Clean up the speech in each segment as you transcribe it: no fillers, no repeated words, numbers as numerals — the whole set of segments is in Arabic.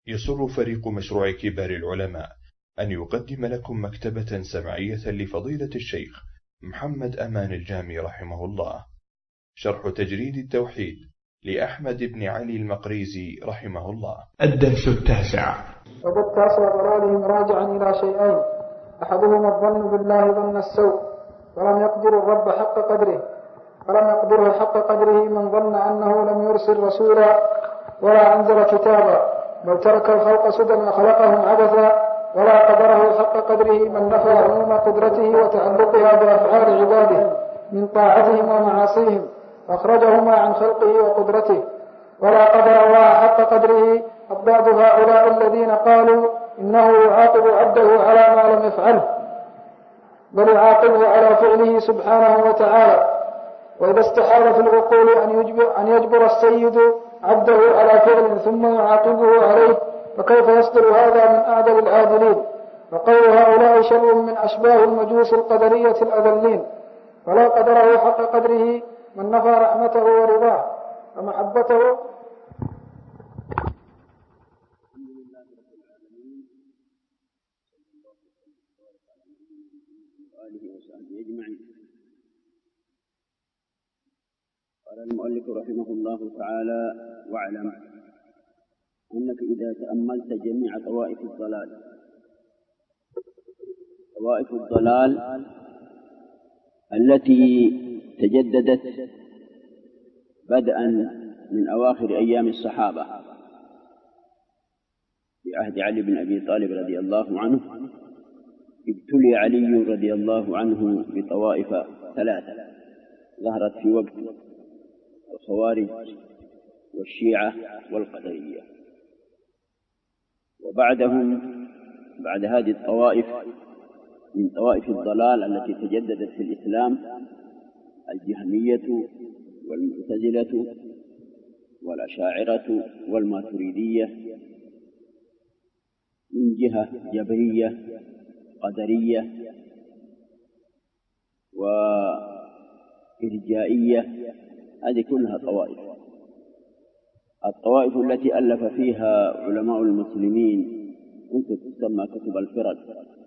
يسر فريق مشروع كبار العلماء أن يقدم لكم مكتبة سمعية لفضيلة الشيخ محمد أمان الجامي رحمه الله، شرح تجريد التوحيد لأحمد بن علي المقريزي رحمه الله. الدرس التاسع. وبالتاسع ضلالهم راجعا إلى شيئين: أحدهما الظن بالله ظن السوء، ولم يقدر الرب حق قدره، ولم يقدره حق قدره من ظن أنه لم يرسل رسولا ولا أنزل كتابا، بل ترك الخلق سدى وخلقهم عبثا، ولا قدره حق قدره من نفى عموم قدرته وتعلقها بأفعال عباده من طاعتهم ومعاصيهم، أخرجهما عن خلقه وقدرته. ولا قدر الله حق قدره أضداد هؤلاء الذين قالوا إنه يعاقب عبده على ما لم يفعله، بل يعاقبه على فعله سبحانه وتعالى. وإذا استحال في العقول أن يجبر السيد عبده على فعل ثم يعاقبه عليه، فكيف يصدر هذا من أعدل العادلين؟ وقول هؤلاء شر من أشباه المجوس القدرية الأذلين. ولا قدره حق قدره من نفى رحمته ورضاه ومحبته. قال المؤلف رحمه الله تعالى: واعلم أنك إذا تأملت جميع طوائف الضلال التي تجددت بدءا من أواخر أيام الصحابة في عهد علي بن أبي طالب رضي الله عنه، ابتلي علي رضي الله عنه بطوائف ثلاثة ظهرت في وقت: الخوارج والشيعة والقدرية. وبعدهم بعد هذه الطوائف من طوائف الضلال التي تجددت في الإسلام الجهمية والمعتزلة والأشاعرة والماتريدية، من جهة جبرية قدرية وإرجائية. هذه كلها طوائف. الطوائف التي ألف فيها علماء المسلمين كتب تسمى كتب الفرق،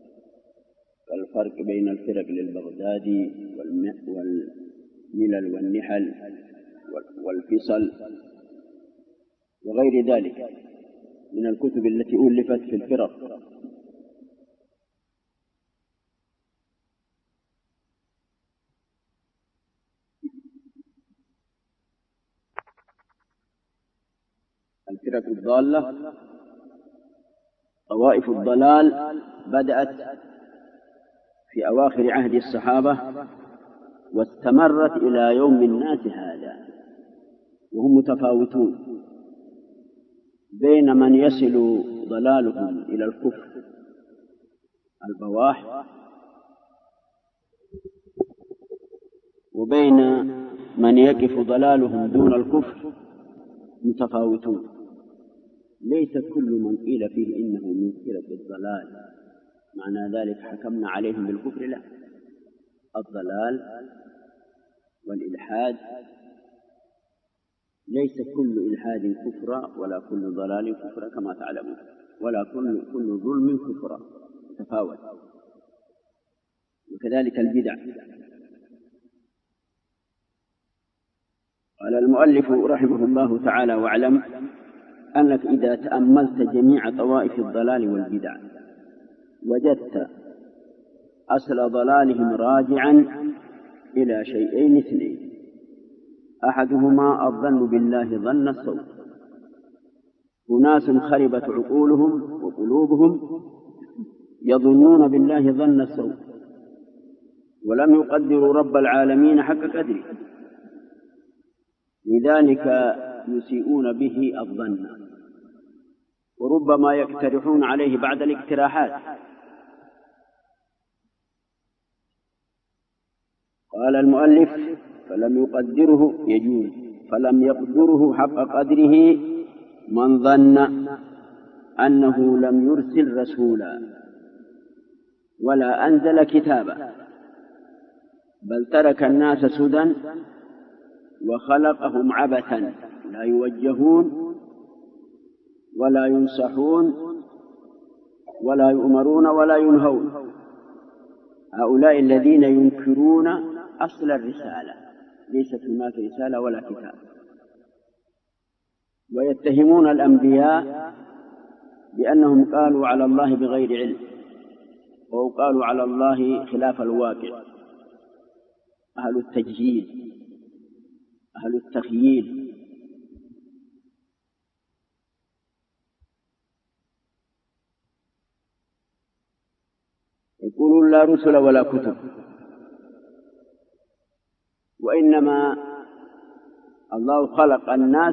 الفرق بين الفرق للبغدادي والملل والنحل والفصل وغير ذلك من الكتب التي ألفت في الفرق. الفرق الضالة طوائف الضلال بدأت في أواخر عهد الصحابة واستمرت إلى يوم الناس هذا، وهم متفاوتون بين من يصل ضلالهم إلى الكفر البواح، وبين من يقف ضلالهم دون الكفر متفاوتون. ليس كل من قيل فيه إنه من فرق الضلال معنى ذلك حكمنا عليهم بالكفر، لا. الضلال والإلحاد ليس كل إلحاد كفر ولا كل ضلال كفر كما تعلمون، ولا كل ظلم كفر، تفاوت. وكذلك البدع. قال المؤلف رحمه الله تعالى: واعلم أنك إذا تأملت جميع طوائف الضلال والبدع وجدت أصل ضلالهم راجعا إلى شيئين اثنين: أحدهما الظن بالله ظن السوء. أناس خربت عقولهم وقلوبهم يظنون بالله ظن السوء، ولم يقدروا رب العالمين حق قدره، لذلك يسيئون به الظن، وربما يقترحون عليه بعد الاقتراحات. قال المؤلف: فلم يقدره يجوز، فلم يقدره حق قدره من ظن أنه لم يرسل رسولا ولا أنزل كتابا، بل ترك الناس سدى وخلقهم عبثا لا يوجهون ولا ينصحون ولا يؤمرون ولا ينهون. هؤلاء الذين ينكرون أصل الرسالة، ليست هناك رسالة ولا كتاب، ويتهمون الأنبياء بأنهم قالوا على الله بغير علم، أو قالوا على الله خلاف الواقع. أهل التجهيل، أهل التخييل. يقولون لا رسل ولا كتب، وإنما الله خلق الناس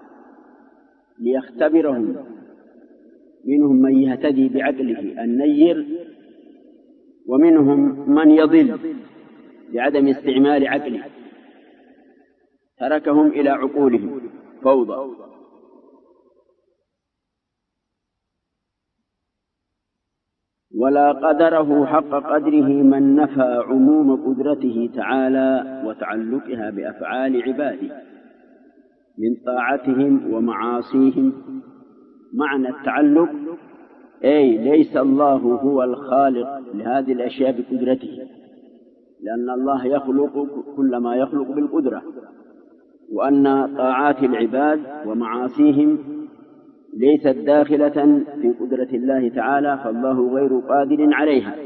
ليختبرهم، منهم من يهتدي بعقله النير، ومنهم من يضل بعدم استعمال عقله، تركهم إلى عقولهم فوضى. ولا قدره حق قدره من نفى عموم قدرته تعالى وتعلقها بأفعال عباده من طاعتهم ومعاصيهم. معنى التعلق أي ليس الله هو الخالق لهذه الأشياء بقدرته، لأن الله يخلق كل ما يخلق بالقدرة، وأن طاعات العباد ومعاصيهم ليست داخلة في قدرة الله تعالى، فالله غير قادر عليها.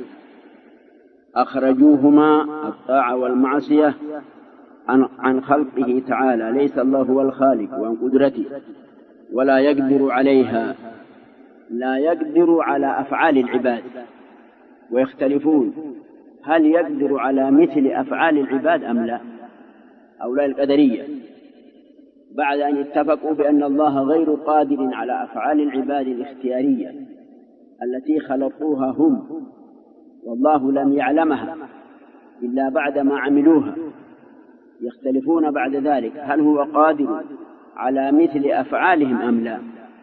أخرجوهما الطاعة والمعصية عن خلقه تعالى، ليس الله هو الخالق وعن قدرته، ولا يقدر عليها، لا يقدر على أفعال العباد. ويختلفون هل يقدر على مثل أفعال العباد أم لا. هؤلاء القدرية بعد أن اتفقوا بأن الله غير قادر على أفعال العباد الاختيارية التي خلقوها هم، والله لم يعلمها إلا بعد ما عملوها، يختلفون بعد ذلك هل هو قادر على مثل أفعالهم أم لا.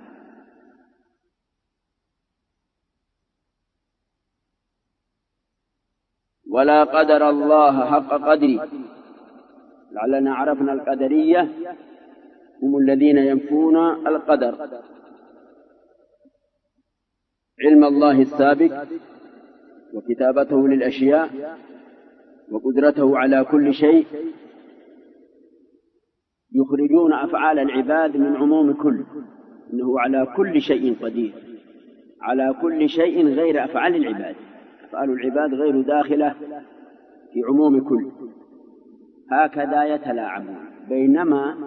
ولا قدر الله حق قدره. لعلنا عرفنا القدرية هم الذين ينفون القدر، علم الله السابق وكتابته للأشياء وقدرته على كل شيء. يخرجون أفعال العباد من عموم كل، إنه على كل شيء قدير، على كل شيء غير أفعال العباد. أفعال العباد غير داخلة في عموم كل، هكذا يتلاعبون، بينما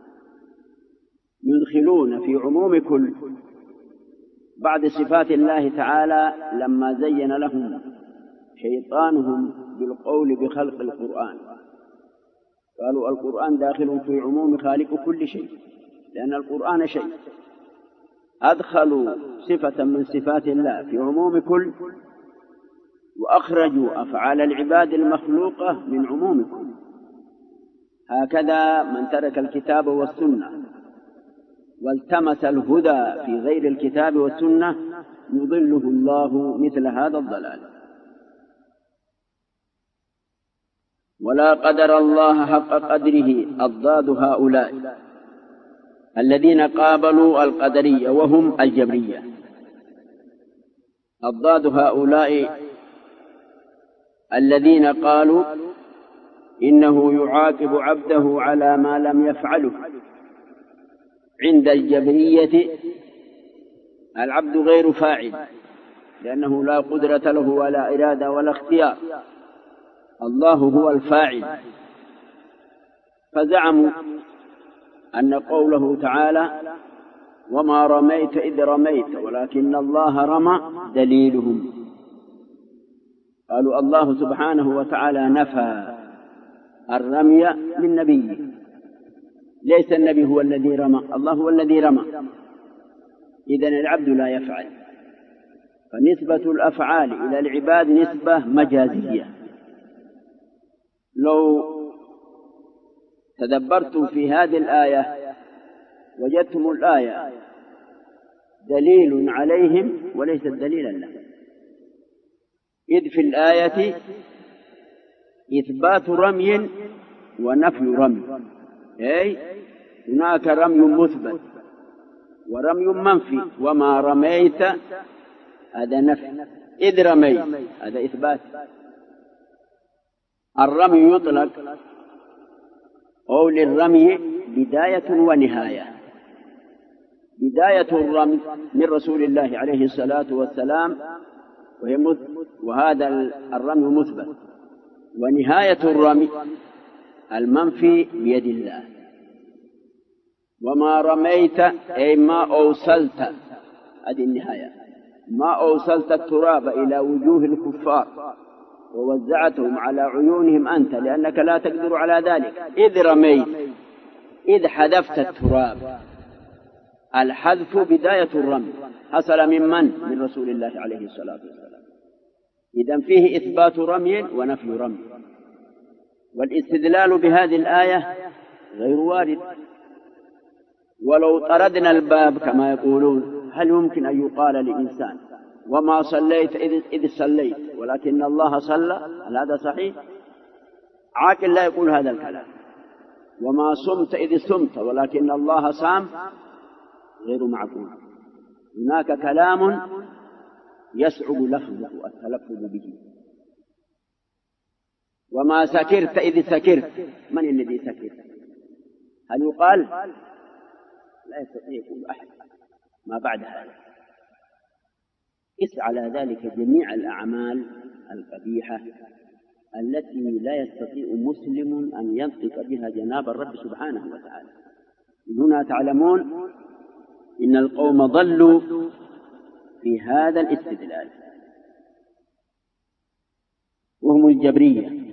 يدخلون في عموم كل بعد صفات الله تعالى لما زين لهم شيطانهم بالقول بخلق القرآن. قالوا القرآن داخل في عموم خالق كل شيء، لأن القرآن شيء. أدخلوا صفة من صفات الله في عموم كل، وأخرجوا أفعال العباد المخلوقة من عموم كل. هكذا من ترك الكتاب والسنة والتمس الهدى في غير الكتاب والسنة يضله الله مثل هذا الضلال. ولا قدر الله حق قدره أضداد هؤلاء الذين قابلوا القدرية وهم الجبرية. أضداد هؤلاء الذين قالوا إنه يعاقب عبده على ما لم يفعله. عند الجبرية العبد غير فاعل، لأنه لا قدرة له ولا إرادة ولا اختيار، الله هو الفاعل. فزعموا أن قوله تعالى وما رميت إذ رميت ولكن الله رمى دليلهم. قالوا الله سبحانه وتعالى نفى الرمي من نبيه، ليس النبي هو الذي رمى، الله هو الذي رمى، إذن العبد لا يفعل. فنسبة الأفعال إلى العباد نسبة مجازية. لو تدبرتم في هذه الآية وجدتم الآية دليل عليهم وليس دليلا لهم، إذ في الآية إثبات رمي ونفي رمي، أي هناك رمي مثبت ورمي منفي. وما رميت هذا نفي، إذ رميت هذا إثبات. الرمي يطلق أو للرمي بداية ونهاية. بداية الرمي من رسول الله عليه الصلاة والسلام وهذا الرمي مثبت، ونهاية الرمي المنفي بيد الله. وما رميت أي ما أوصلت، هذه النهاية، ما أوصلت التراب إلى وجوه الكفار ووزعتهم على عيونهم أنت، لأنك لا تقدر على ذلك. إذ رميت، إذ حذفت التراب. الحذف بداية الرمي، حصل من رسول الله عليه الصلاة والسلام. إذن فيه إثبات رمي ونفي رمي. والاستدلال بهذه الآية غير وارد. ولو طردنا الباب كما يقولون، هل يمكن أن يقال لإنسان وما صليت إذ صليت ولكن الله صلى؟ هل هذا صحيح؟ عاقل لا يقول هذا الكلام. وما صمت إذ صمت ولكن الله صام، غير معقول. هناك كلام يصعب لفظه التلفظ به. وما سكرت إذ سكرت، من الذي سكر؟ هل يقال؟ لا يستطيع يقول أحد ما بعد هذا. قس على ذلك جميع الأعمال القبيحة التي لا يستطيع مسلم أن ينطق بها جناب الرب سبحانه وتعالى. من هنا تعلمون إن القوم ضلوا في هذا الاستدلال، وهم الجبرية.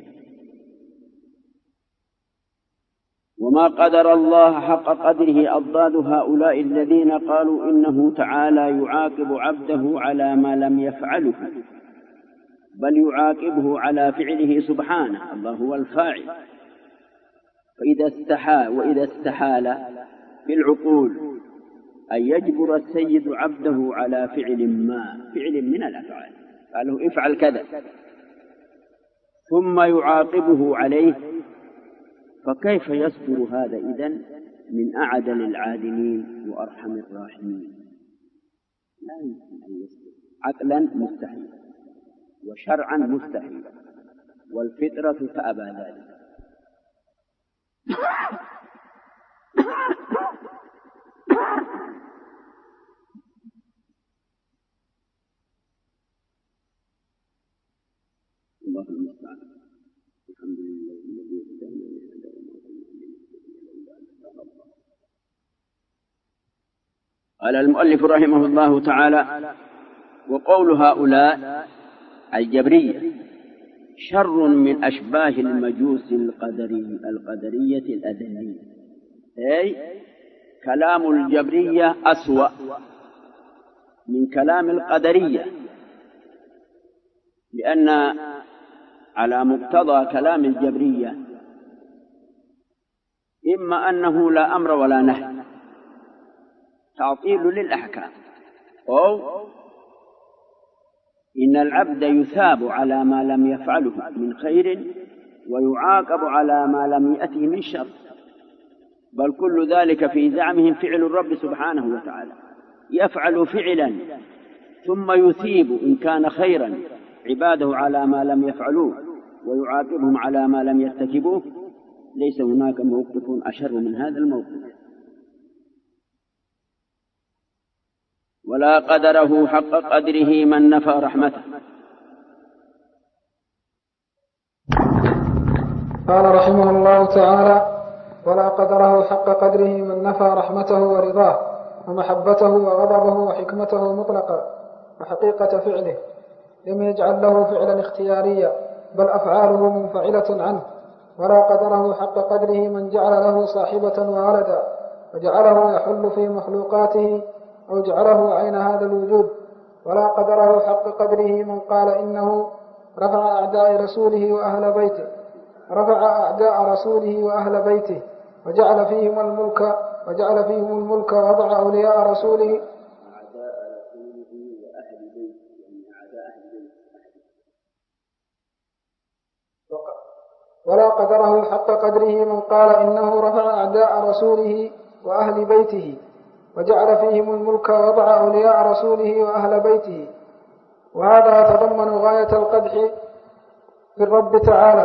وما قدر الله حق قدره أضداد هؤلاء الذين قالوا إنه تعالى يعاقب عبده على ما لم يفعله، بل يعاقبه على فعله سبحانه، الله هو الفاعل. وإذا استحال بالعقول أن يجبر السيد عبده على فعل من الأفعال، قاله افعل كذا ثم يعاقبه عليه، فكيف يصدر هذا إذن من أعدل العادلين وأرحم الراحمين؟ لا يمكن أن يصدر. عقلا مستحيل، وشرعا مستحيل، والفطرة تأبى ذلك. الله المستعان. الحمد لله الذي هدانا لهذا وما كنا لنهتدي لولا أن هدانا الله. قال المؤلف رحمه الله تعالى: وقول هؤلاء الجبرية شر من أشباه المجوس القدرية الأذلية، أي كلام الجبرية أسوأ من كلام القدرية، لأن على مقتضى كلام الجبرية إما أنه لا أمر ولا نهي، تعطيل للأحكام، أو إن العبد يثاب على ما لم يفعله من خير ويعاقب على ما لم يأته من شر، بل كل ذلك في زعمهم فعل الرب سبحانه وتعالى، يفعل فعلا ثم يثيب إن كان خيرا عباده على ما لم يفعلوه ويعاقبهم على ما لم يرتكبوه. ليس هناك موقف أشر من هذا الموقف. ولا قدره حق قدره من نفى رحمته. قال رحمه الله تعالى: ولا قدره حق قدره من نفى رحمته ورضاه ومحبته وغضبه وحكمته مطلقا وحقيقة فعله، لم يجعل له فعلا اختياريا بل أفعاله منفعلة عنه. ولا قدره حق قدره من جعل له صاحبة وولدا وجعله يحل في مخلوقاته أو جعله عين هذا الوجود. ولا قدره حق قدره من قال إنه رفع أعداء رسوله وأهل بيته وجعل فيهم الملك ووضع أولياء رسوله ولا قدره حق قدره من قال إنه رفع أعداء رسوله وأهل بيته وجعل فيهم الملك ووضع أولياء رسوله وأهل بيته. وهذا يتضمن غاية القدح في الرب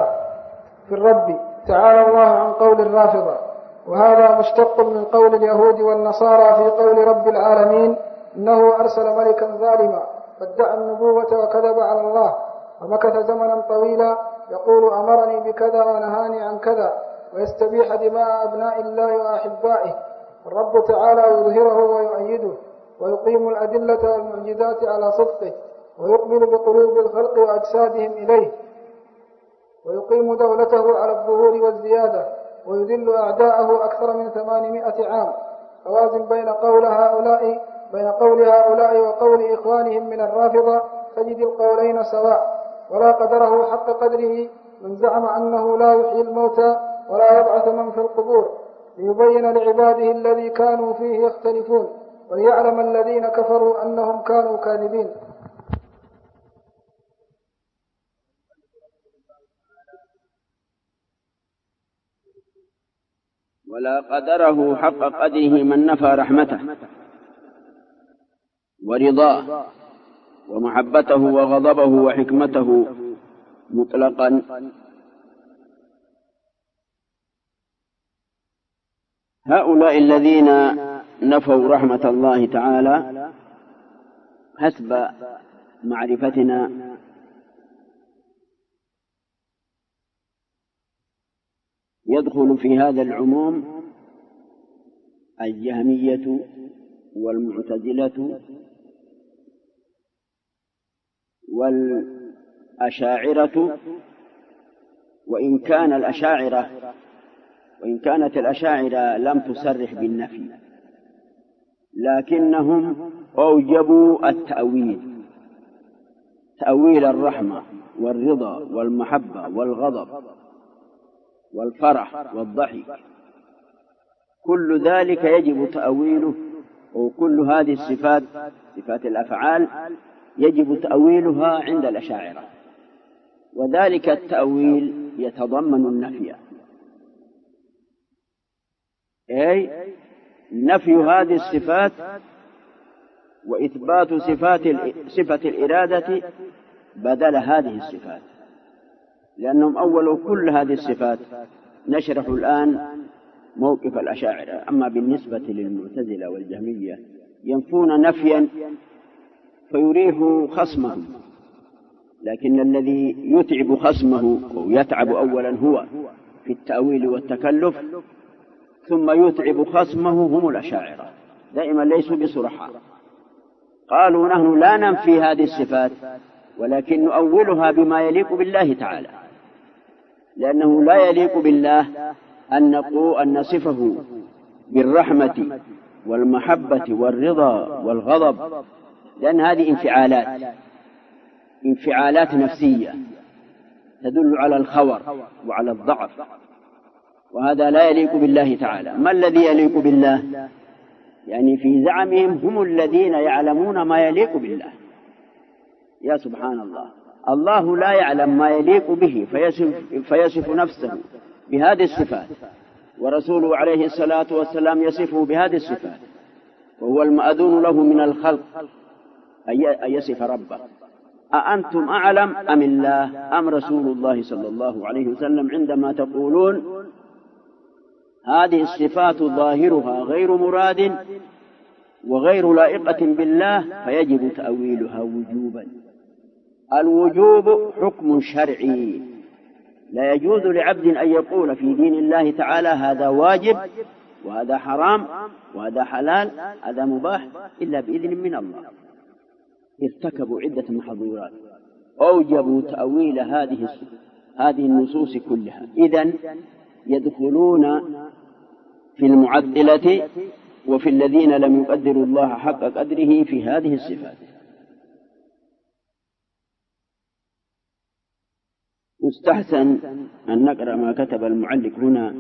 تعالى الله عن قول الرافضة، وهذا مشتق من قول اليهود والنصارى في قول رب العالمين إنه أرسل ملكا ظالما فادعى النبوة وكذب على الله ومكث زمنا طويلا يقول أمرني بكذا ونهاني عن كذا ويستبيح دماء أبناء الله وأحبائه. الرب تعالى يظهره ويؤيده ويقيم الأدلة والمعجزات على صدقه ويقبل بقلوب الخلق وأجسادهم إليه ويقيم دولته على الظهور والزيادة ويذل أعداءه أكثر من 800 عام. فوازن بين قول هؤلاء وقول إخوانهم من الرافضة تجد القولين سواء. ولا قدره حق قدره من زعم أنه لا يحيي الموتى ولا يبعث من في القبور ليبين لعباده الذي كانوا فيه يختلفون وليعلم الذين كفروا أنهم كانوا كاذبين. ولا قدره حق قدره من نفى رحمته ورضاه ومحبته وغضبه وحكمته مطلقا. هؤلاء الذين نفوا رحمة الله تعالى حسب معرفتنا يدخل في هذا العموم الجهمية والمعتزلة والأشاعرة، وإن كانت الأشاعرة لم تصرح بالنفي لكنهم أوجبوا تأويل الرحمة والرضا والمحبة والغضب والفرح والضحك، كل ذلك يجب تأويله، وكل هذه الصفات صفات الأفعال يجب تأويلها عند الأشاعرة، وذلك التأويل يتضمن النفي، أي نفي هذه الصفات وإثبات صفة الإرادة بدل هذه الصفات، لأنهم أولوا كل هذه الصفات. نشرح الآن موقف الأشاعرة. أما بالنسبة للمعتزلة والجهمية ينفون نفيا فيريح خصمهم، لكن الذي يتعب خصمه أو يتعب أولا هو في التأويل والتكلف، ثم يتعب خصمه هم الأشاعرة، دائما ليسوا بصرحاء. قالوا نحن لا ننفي هذه الصفات ولكن نؤولها بما يليق بالله تعالى، لأنه لا يليق بالله أن نصفه بالرحمة والمحبة والرضا والغضب، لأن هذه انفعالات نفسية تدل على الخور وعلى الضعف، وهذا لا يليق بالله تعالى. ما الذي يليق بالله؟ يعني في زعمهم هم الذين يعلمون ما يليق بالله. يا سبحان الله، الله لا يعلم ما يليق به فيصف نفسه بهذه الصفات، ورسوله عليه الصلاة والسلام يصفه بهذه الصفات، وهو المأذون له من الخلق أن يصف ربه. أأنتم أعلم أم الله أم رسول الله صلى الله عليه وسلم عندما تقولون هذه الصفات ظاهرها غير مراد وغير لائقة بالله فيجب تأويلها وجوبا. الوجوب حكم شرعي، لا يجوز لعبد أن يقول في دين الله تعالى هذا واجب وهذا حرام وهذا حلال هذا مباح إلا بإذن من الله. ارتكبوا عدة محظورات، أوجبوا تأويل هذه النصوص كلها. إذن يدخلون في المعدلة وفي الذين لم يقدروا الله حق قدره في هذه الصفات. يستحسن أن نقرأ ما كتب المعلق هنا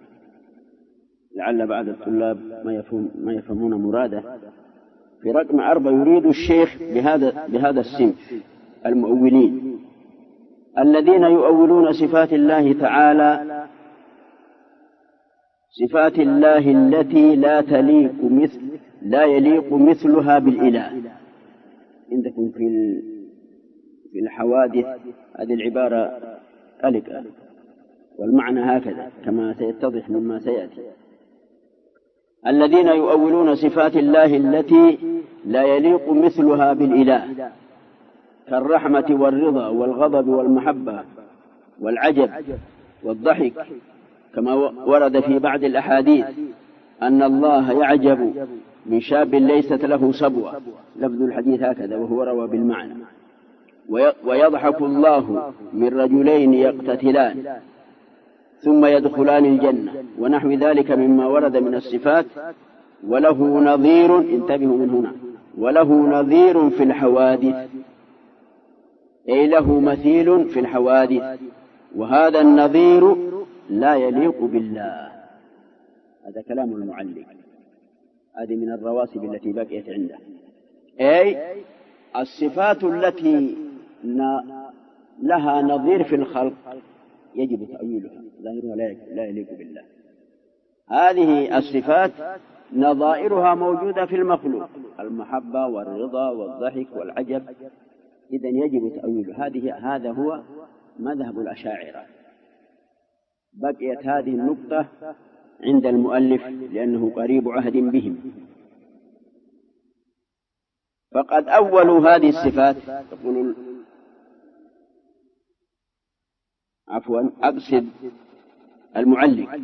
لعل بعض الطلاب ما يفهمون مراده. في رقم 4 يريد الشيخ بهذا الصنف المؤولين الذين يؤولون صفات الله تعالى، صفات الله التي لا تليق لا يليق مثلها بالإله. عندكم في الحوادث هذه العبارة ألق، والمعنى هكذا كما سيتضح مما سيأتي. الذين يؤولون صفات الله التي لا يليق مثلها بالإله كالرحمة والرضا والغضب والمحبة والعجب والضحك، كما ورد في بعض الأحاديث أن الله يعجب من شاب ليست له صبوة، لفظ الحديث هكذا وهو روى بالمعنى. ويضحك الله من رجلين يقتتلان ثم يدخلان الجنة، ونحو ذلك مما ورد من الصفات. وله نظير، انتبهوا من هنا، وله نظير في الحوادث، أي له مثيل في الحوادث، وهذا النظير لا يليق بالله. هذا كلام المعلق، هذه من الرواسب التي بقيت عنده. أي الصفات التي لها نظير في الخلق يجب تأويلها، ظاهرها لا يليق بالله. هذه الصفات نظائرها موجودة في المخلوق، المحبة والرضا والضحك والعجب، إذن يجب تأويله. هذا هو مذهب الأشاعرة. بقيت هذه النقطة عند المؤلف لأنه قريب عهد بهم. فقد أولوا هذه الصفات، يقول أقصد المعلق،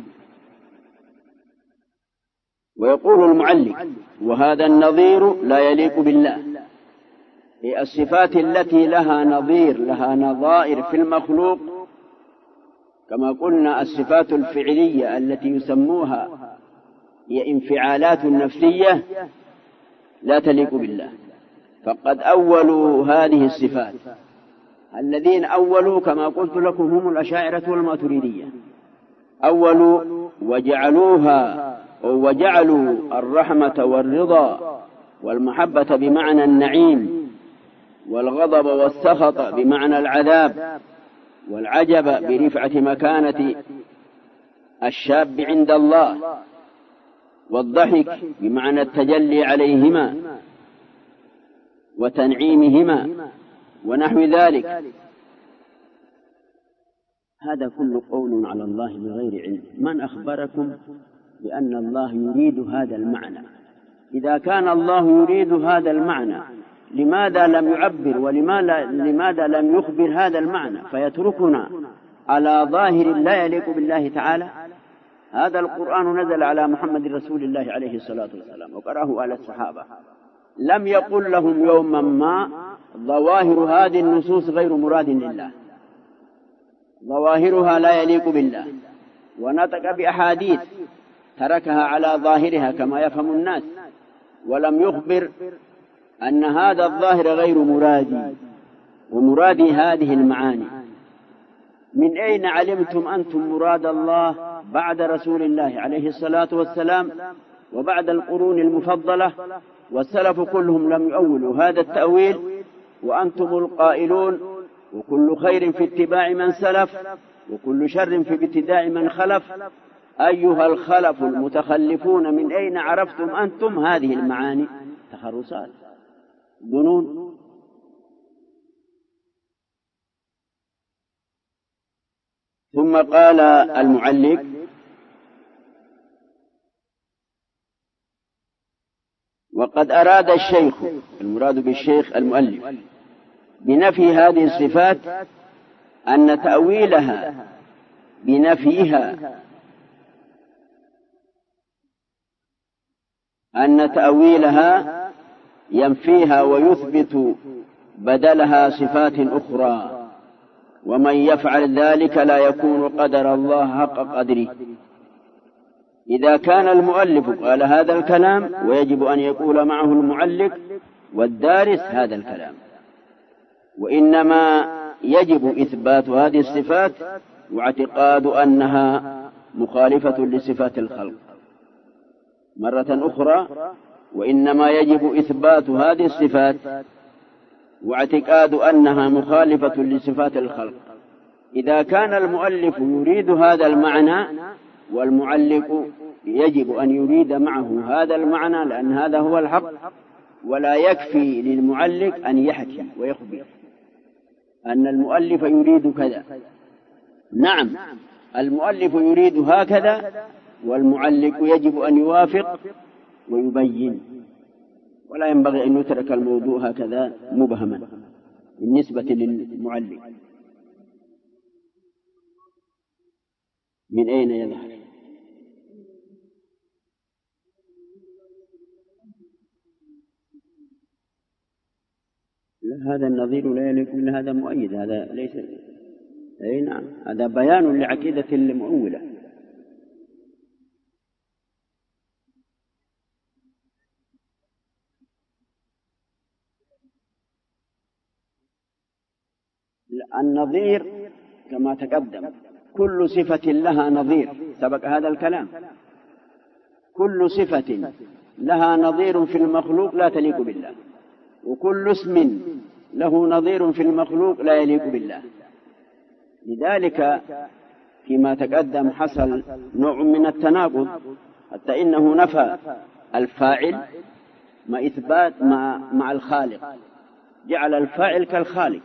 ويقول المعلق وهذا النظير لا يليق بالله. الصفات التي لها نظير، لها نظائر في المخلوق، كما قلنا الصفات الفعلية التي يسموها هي انفعالات نفسية لا تليق بالله. فقد أولوا هذه الصفات. الذين أولوا كما قلت لكم هم الأشاعرة والماتريدية. أولوا وجعلوا الرحمة والرضا والمحبة بمعنى النعيم، والغضب والسخط بمعنى العذاب، والعجب برفعة مكانة الشاب عند الله، والضحك بمعنى التجلي عليهما وتنعيمهما ونحو ذلك. هذا كل قول على الله بغير علم. من أخبركم بأن الله يريد هذا المعنى؟ إذا كان الله يريد هذا المعنى لماذا لم يعبر ولماذا لم يخبر هذا المعنى فيتركنا على ظاهر لا يليق بالله تعالى؟ هذا القرآن نزل على محمد رسول الله عليه الصلاة والسلام وقرأه على الصحابة. لم يقل لهم يوما ما ظواهر هذه النصوص غير مراد لله، ظواهرها لا يليق بالله، ونطق بأحاديث تركها على ظاهرها كما يفهم الناس، ولم يخبر أن هذا الظاهر غير مرادي ومرادي هذه المعاني. من أين علمتم أنتم مراد الله بعد رسول الله عليه الصلاة والسلام وبعد القرون المفضلة؟ والسلف كلهم لم يؤولوا هذا التأويل، وأنتم القائلون وكل خير في اتباع من سلف وكل شر في ابتداع من خلف. أيها الخلف المتخلفون، من أين عرفتم أنتم هذه المعاني؟ تخرصات، ظنون. ثم قال المعلق وقد أراد الشيخ، المراد بالشيخ المؤلف، بنفي هذه الصفات أن تأويلها بنفيها ينفيها ويثبت بدلها صفات أخرى، ومن يفعل ذلك لا يكون قدر الله حق قدره. إذا كان المؤلف قال هذا الكلام ويجب أن يقول معه المعلق والدارس هذا الكلام، وإنما يجب إثبات هذه الصفات واعتقاد أنها مخالفة لصفات الخلق. مرة أخرى، وإنما يجب إثبات هذه الصفات واعتقاد أنها مخالفة لصفات الخلق. إذا كان المؤلف يريد هذا المعنى والمعلق يجب أن يريد معه هذا المعنى، لأن هذا هو الحق، ولا يكفي للمعلق أن يحكي ويخبر أن المؤلف يريد كذا. نعم، المؤلف يريد هكذا، والمعلق يجب أن يوافق ويبين، ولا ينبغي أن يترك الموضوع هكذا مبهما بالنسبة للمعلق. من أين يظهر؟ هذا النظير لا يليق إلا هذا مؤيد، هذا ليس. أي نعم، هذا بيان لعقيدة المؤولة. النظير كما تقدم كل صفة لها نظير، سبق هذا الكلام. كل صفة لها نظير في المخلوق لا تليق بالله، وكل اسم له نظير في المخلوق لا يليق بالله. لذلك فيما تقدم حصل نوع من التناقض، حتى إنه نفى الفاعل مع إثبات مع الخالق، جعل الفاعل كالخالق.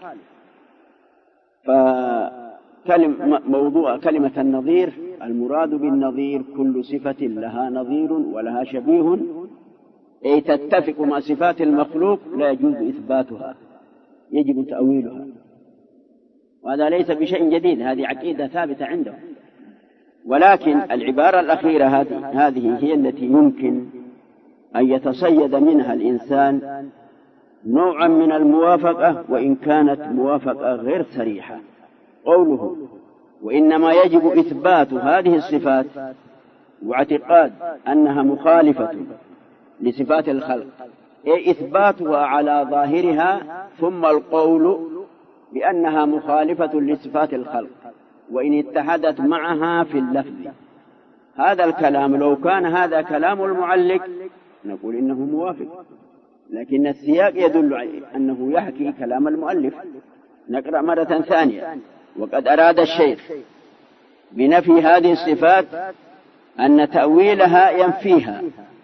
موضوع كلمة النظير، المراد بالنظير كل صفة لها نظير ولها شبيه، أي تتفق مع صفات المخلوق لا يجوز إثباتها، يجب تأويلها. وهذا ليس بشيء جديد، هذه عقيدة ثابتة عنده. ولكن العبارة الأخيرة هذه هي التي يمكن أن يتصيد منها الإنسان نوعا من الموافقة، وإن كانت موافقة غير صريحة. قوله وإنما يجب إثبات هذه الصفات واعتقاد أنها مخالفة لصفات الخلق، أي إثباتها على ظاهرها، ثم القول بأنها مخالفة لصفات الخلق وإن اتحدت معها في اللفظ. هذا الكلام لو كان هذا كلام المعلق نقول إنه موافق، لكن السياق يدل على أنه يحكي كلام المؤلف. نقرأ مرة ثانية. وقد أراد الشيخ بنفي هذه الصفات أن تأويلها ينفيها،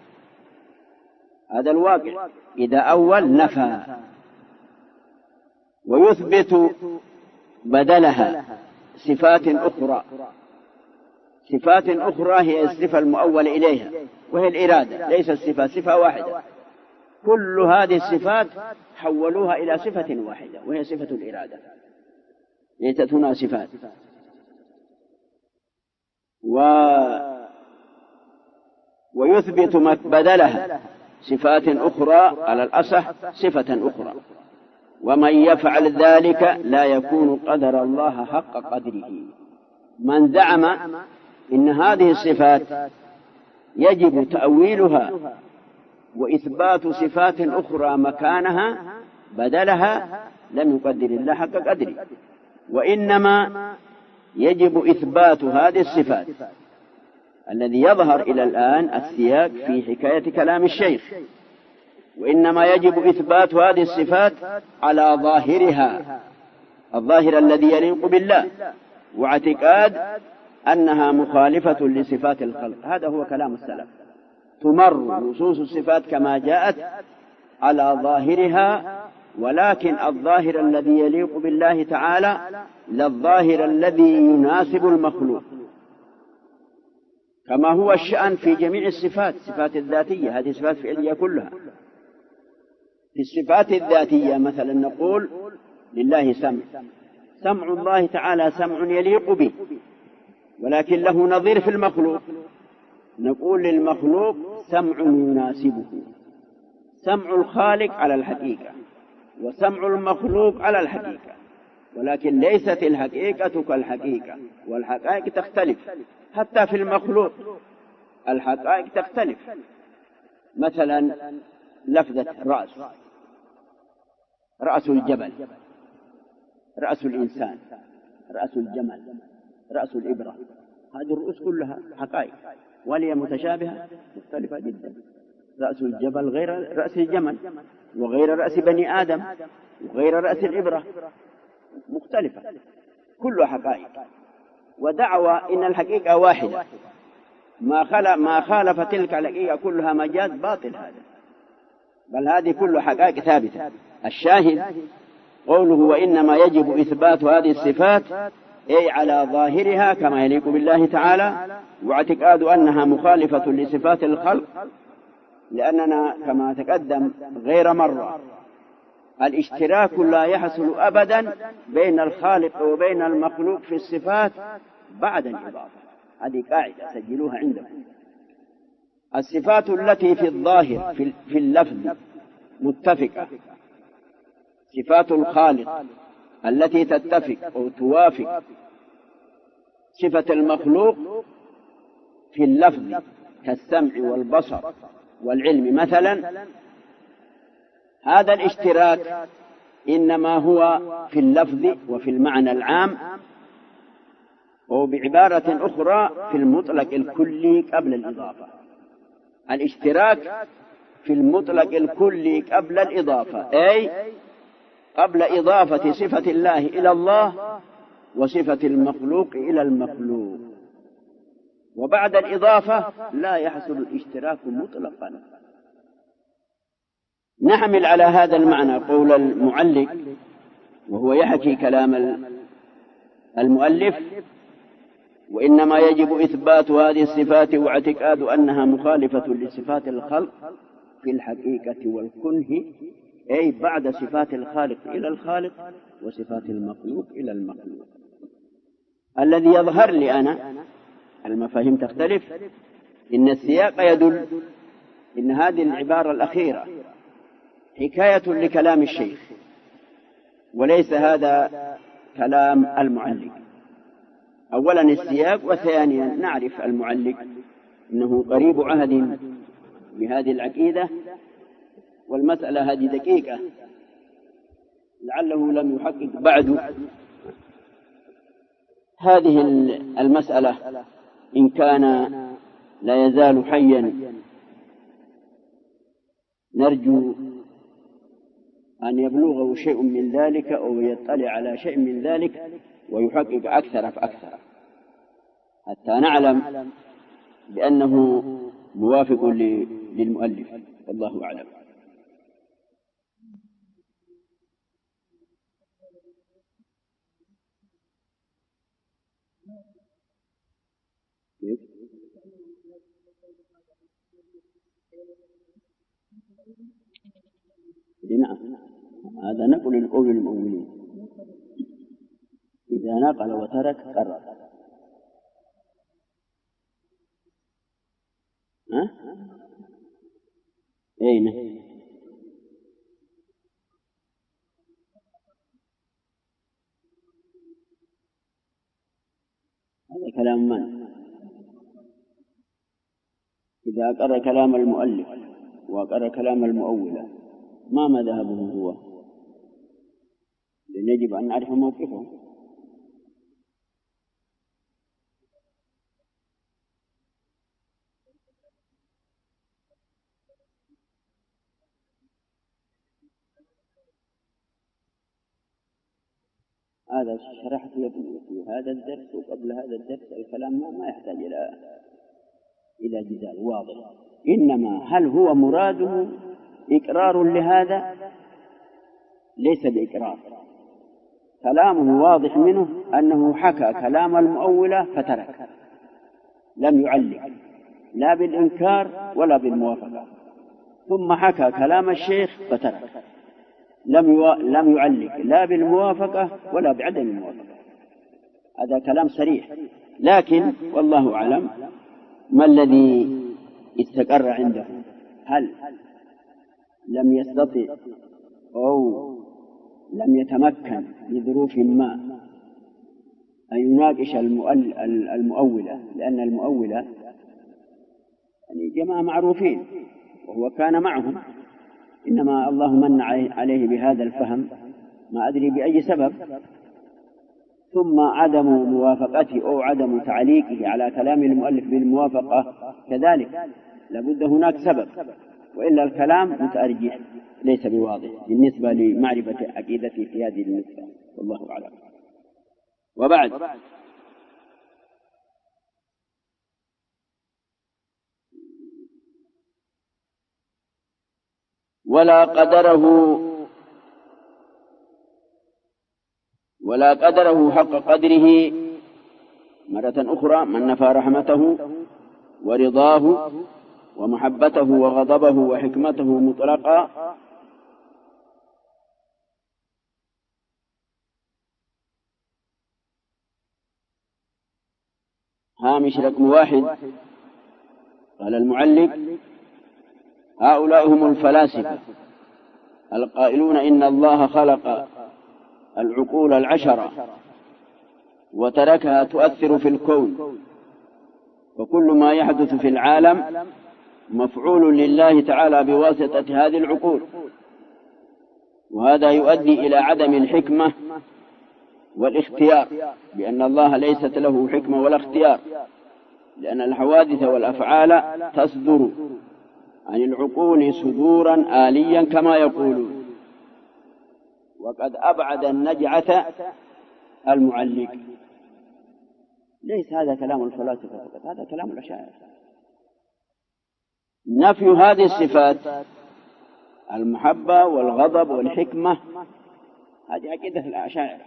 هذا الواقع. إذا أول نفى، ويثبت بدلها صفات أخرى. صفات أخرى هي الصفة المؤول إليها، وهي الإرادة، ليس الصفة صفة واحدة. كل هذه الصفات حولوها إلى صفة واحدة، وهي صفة الإرادة، ليست هنا صفات. ويثبت بدلها صفات أخرى، على الأصح صفة أخرى. ومن يفعل ذلك لا يكون قدر الله حق قدره. من زعم إن هذه الصفات يجب تأويلها وإثبات صفات أخرى مكانها بدلها لم يقدر الله حق قدره، وإنما يجب إثبات هذه الصفات. الذي يظهر إلى الآن السياق في حكاية كلام الشيخ، وإنما يجب إثبات هذه الصفات على ظاهرها، الظاهر الذي يليق بالله، واعتقاد أنها مخالفة لصفات الخلق. هذا هو كلام السلف. تمر نصوص الصفات كما جاءت على ظاهرها، ولكن الظاهر الذي يليق بالله تعالى لا الظاهر الذي يناسب المخلوق، كما هو الشأن في جميع الصفات. صفات الذاتية هذه صفات فعلية كلها. في الصفات الذاتية مثلا نقول لله سمع الله تعالى سمع يليق به، ولكن له نظير في المخلوق. نقول للمخلوق سمع يناسبه. سمع الخالق على الحقيقة، وسمع المخلوق على الحقيقة، ولكن ليست الحقيقة كالحقيقة، والحقائق تختلف. حتى في المخلوق الحقائق تختلف. مثلا لفظة رأس الجبل، رأس الإنسان، رأس الجمل، رأس الإبرة، هذه الرؤوس كلها حقائق، وهي متشابهة مختلفة جدا. رأس الجبل غير رأس الجمل، وغير رأس بني آدم، وغير رأس الإبرة، مختلفة، كلها حقائق. ودعوى إن الحقيقة واحدة، ما خالف تلك الحقيقة كلها مجاز باطل هذا، بل هذه كل حقائق ثابتة. الشاهد قوله وإنما يجب إثبات هذه الصفات أي على ظاهرها كما يليق بالله تعالى، واعتقاد أنها مخالفة لصفات الخلق، لأننا كما تقدم غير مرة الاشتراك لا يحصل أبدا بين الخالق وبين المخلوق في الصفات بعد الإضافة. هذه قاعدة سجلوها عندكم. الصفات التي في الظاهر في اللفظ متفقة، صفات الخالق التي تتفق أو توافق صفة المخلوق في اللفظ كالسمع والبصر والعلم مثلا، هذا الاشتراك إنما هو في اللفظ وفي المعنى العام، أو بعبارة أخرى في المطلق الكلي قبل الإضافة. الاشتراك في المطلق الكلي قبل الإضافة، أي قبل إضافة صفة الله إلى الله وصفة المخلوق إلى المخلوق، وبعد الإضافة لا يحصل الاشتراك مطلقا. نحمل على هذا المعنى قول المعلق وهو يحكي كلام المؤلف: وإنما يجب إثبات هذه الصفات واعتقاد أنها مخالفة لصفات الخلق في الحقيقة والكنه، أي بعد صفات الخالق إلى الخالق وصفات المخلوق إلى المخلوق. الذي يظهر لي أنا، المفاهيم تختلف، إن السياق يدل إن هذه العبارة الأخيرة حكاية لكلام الشيخ وليس هذا كلام المعلق. أولا السياق، وثانيا نعرف المعلق إنه قريب عهد بهذه العقيدة، والمسألة هذه دقيقة لعله لم يحقق بعد هذه المسألة، إن كان لا يزال حيا نرجو أن يبلغه شيء من ذلك أو يطلع على شيء من ذلك ويحقق أكثر فأكثر حتى نعلم بأنه موافق للمؤلف، والله أعلم. نعم، هذا نقل القول المؤولين، إذا نقل وترك قرر. أين هذا كلام من؟ إذا أقر كلام المؤلف وأقر كلام المؤولة ما مذهبه هو؟ لأن يجب أن نعرف موقفه. هذا شرحت لكم في هذا الدرس وقبل هذا الدرس، الكلام ما يحتاج إلى جدال واضح، إنما هل هو مراده إقرار لهذا؟ ليس بإقرار، كلامه واضح منه أنه حكى كلام المؤولة فترك، لم يعلق لا بالإنكار ولا بالموافقة، ثم حكى كلام الشيخ فترك، لم يعلق لا بالموافقة ولا بعدم الموافقة. هذا كلام صريح، لكن والله أعلم ما الذي استقر عنده. هل لم يستطع أو لم يتمكن لظروف ما أن يناقش المؤولة، لأن المؤولة يعني جماعة معروفين وهو كان معهم، إنما الله من عليه بهذا الفهم ما أدري بأي سبب، ثم عدم موافقته أو عدم تعليقه على كلام المؤلف بالموافقة كذلك، لابد هناك سبب، وإلا الكلام متأرجح ليس بواضح بالنسبة لمعرفة عقيدتي في هذه النقطة، والله أعلم. وبعد ولا قدره حق قدره. مرة أخرى: من نفى رحمته ورضاه ومحبته وغضبه وحكمته مطلقا هامش رقم 1. قال المعلق: هؤلاء هم الفلاسفة القائلون إن الله خلق العقول 10 وتركها تؤثر في الكون، وكل ما يحدث في العالم مفعول لله تعالى بواسطة هذه العقول، وهذا يؤدي إلى عدم الحكمة والاختيار، لأن الله ليست له حكمة ولا اختيار، لأن الحوادث والأفعال تصدر عن العقول صدورا آليا كما يقولون. وقد أبعد النجعة المعلق. ليس هذا كلام الفلاسفة فقط، هذا كلام الأشاعرة. نفي هذه الصفات، المحبة والغضب والحكمة، هذه عقيدة الأشاعرة.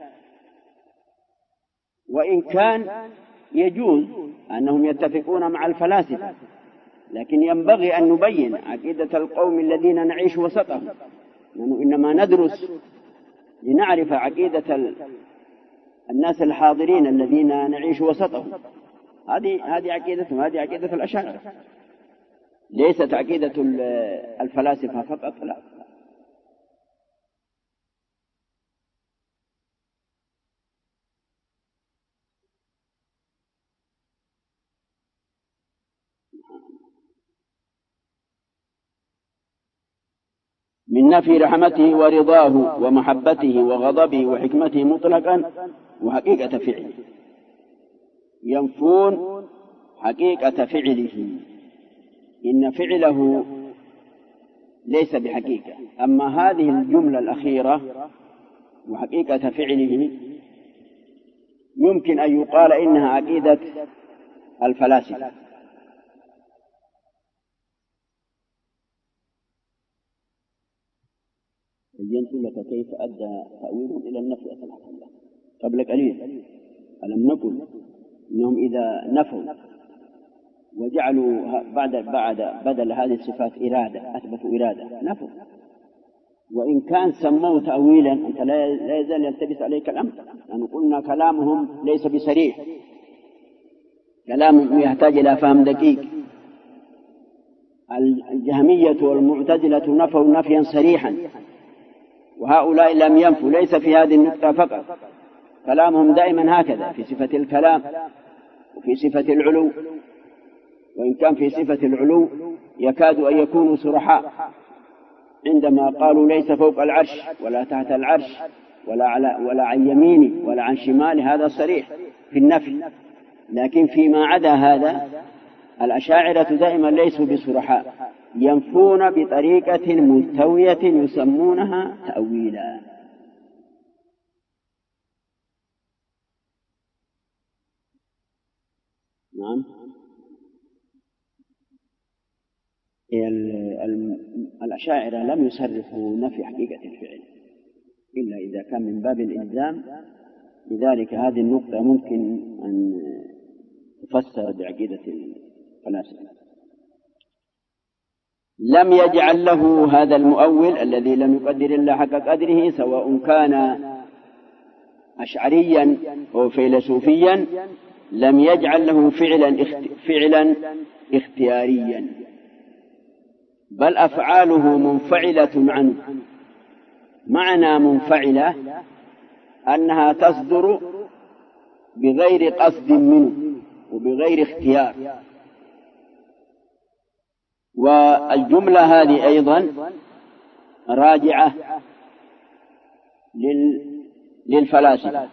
وإن كان يجوز أنهم يتفقون مع الفلاسفة، لكن ينبغي أن نبين عقيدة القوم الذين نعيش وسطهم، لأنه إنما ندرس لنعرف عقيدة الناس الحاضرين الذين نعيش وسطهم. هذه عقيدتهم، هذه عقيدة الأشاعرة، ليست عقيدة الفلاسفة فقط، لا. من نفي رحمته ورضاه ومحبته وغضبه وحكمته مطلقا وحقيقة فعله. ينفون حقيقة فعله، إن فعله ليس بحقيقة. أما هذه الجملة الأخيرة وحقيقة فعله يمكن أن يقال إنها عقيدة الفلاسفة. بينت لك كيف أدى تأويلهم إلى النفي قبل قليل. ألم نقل إنهم إذا نفوا وجعلوا بعد بدل هذه الصفات إرادة، أثبتوا إرادة، نفوا. وإن كان سموه تأويلا أنت لا يزال يلتبس عليك الأمر، لأن قلنا كلامهم ليس بصريح، كلامهم يحتاج إلى فهم دقيق. الجهمية والمعتزلة نفوا نفيا صريحا، وهؤلاء لم ينفوا، ليس في هذه النقطة فقط، كلامهم دائما هكذا في صفة الكلام وفي صفة العلو. وإن كان في صفة العلو يكاد أن يكونوا صرحاء عندما قالوا ليس فوق العرش ولا تحت العرش ولا عن يمينه ولا عن شماله، هذا صريح في النفي. لكن فيما عدا هذا الأشاعرة دائما ليسوا بصرحاء، ينفون بطريقة ملتوية يسمونها تأويلا. نعم. الأشاعرة لم يصرفوا نفي حقيقة الفعل إلا إذا كان من باب الإلزام، لذلك هذه النقطة ممكن أن تفسر بعقيدة الفلاسفة. لم يجعل له هذا المؤول الذي لم يقدر الله حق قدره، سواء كان أشعريا أو فيلسوفيا، لم يجعل له فعلا اختياريا، بل أفعاله منفعلة عنه. معنى منفعلة أنها تصدر بغير قصد منه وبغير اختيار. والجملة هذه أيضا راجعة للفلاسفة.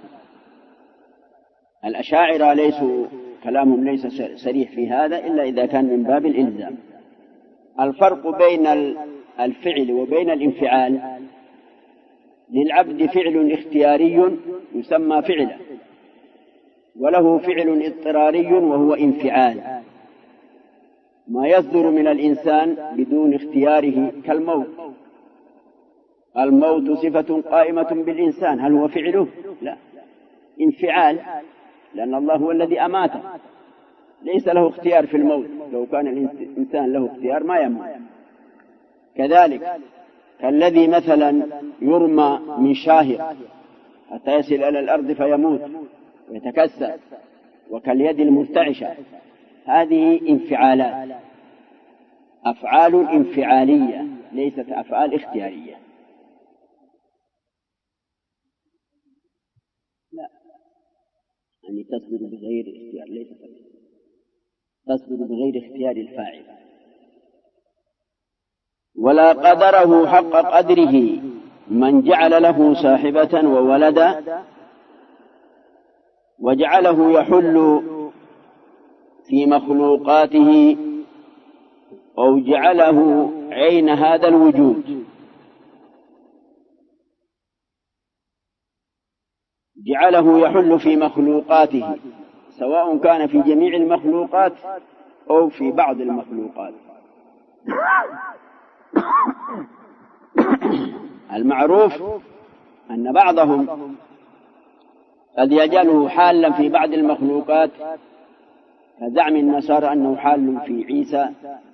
الأشاعرة ليسوا كلامهم ليس صريح في هذا إلا إذا كان من باب الإلزام. الفرق بين الفعل وبين الانفعال: للعبد فعل اختياري يسمى فعلا، وله فعل اضطراري وهو انفعال. ما يصدر من الإنسان بدون اختياره كالموت الموت صفة قائمة بالإنسان، هل هو فعله؟ لا، انفعال، لأن الله هو الذي أماته، ليس له اختيار في الموت. لو كان الإنسان له اختيار ما يموت. كذلك كالذي مثلا يرمى من شاهق حتى يصل إلى الأرض فيموت ويتكسر، وكاليد المرتعشة، هذه انفعالات، أفعال انفعالية ليست أفعال اختيارية. لا، يعني تصدر بغير اختيار، ليست تصدر بغير اختيار الفاعل. ولا قدره حق قدره من جعل له صاحبة وولدا وجعله يحل في مخلوقاته أو جعله عين هذا الوجود، جعله يحل في مخلوقاته، سواء كان في جميع المخلوقات أو في بعض المخلوقات. المعروف أن بعضهم قد يجعله حالا في بعض المخلوقات، كزعم النصارى أنه حال في عيسى،